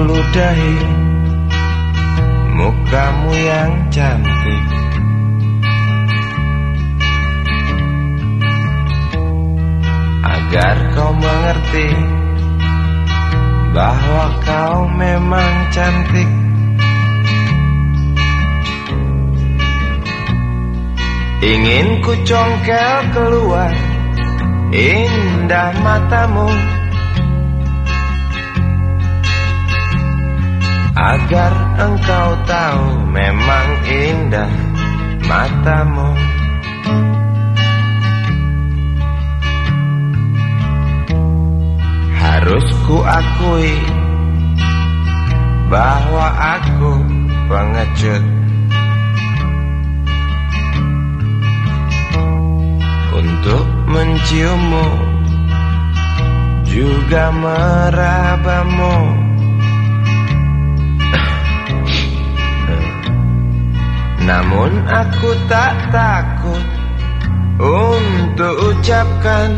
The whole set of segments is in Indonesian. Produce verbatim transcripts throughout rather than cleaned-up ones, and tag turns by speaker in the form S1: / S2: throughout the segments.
S1: ludahi mukamu yang cantik, agar kau mengerti bahwa kau memang cantik. Ingin ku congkel keluar indah matamu, agar engkau tahu memang indah matamu. Harus ku akui bahwa aku pengecut, untuk menciummu juga merabamu. Namun aku tak takut untuk ucapkan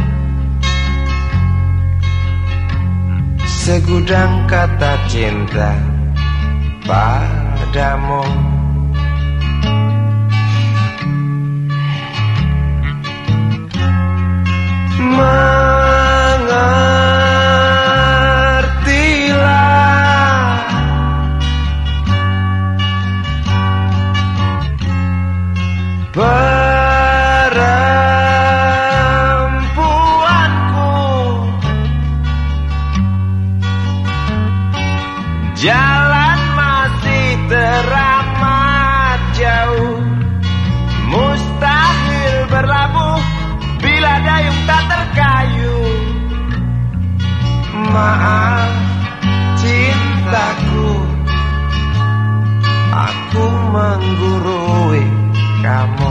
S1: segudang kata cinta padamu. Mengertilah perempuanku, jalan masih teramat jauh, mustahil berlabuh bila dayung tak terkayuh. Maaf cintaku, aku menggurui kamu.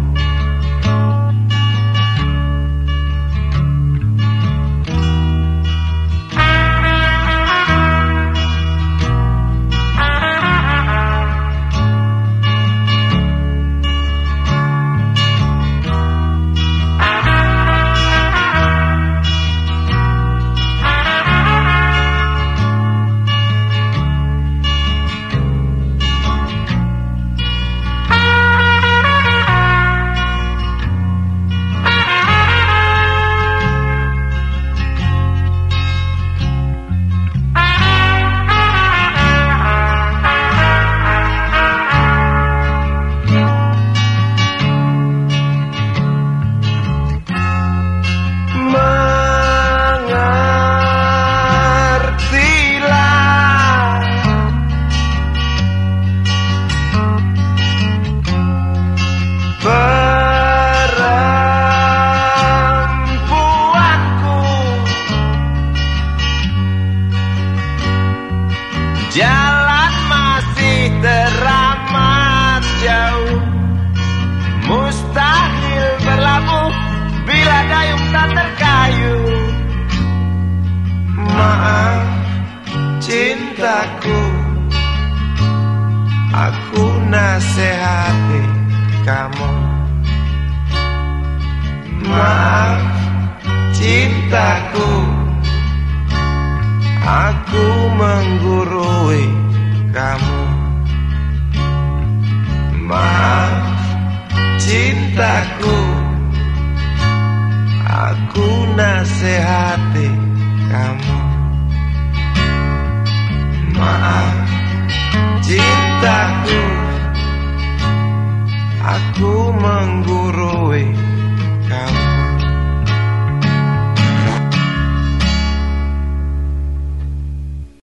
S1: Jalan masih teramat jauh, mustahil berlabuh bila dayung tak terkayuh. Maaf cintaku, aku nasihati kamu. Maaf cintaku, aku menggurui kamu. Maaf cintaku, aku nasihati kamu. Maaf cintaku, aku menggurui kamu.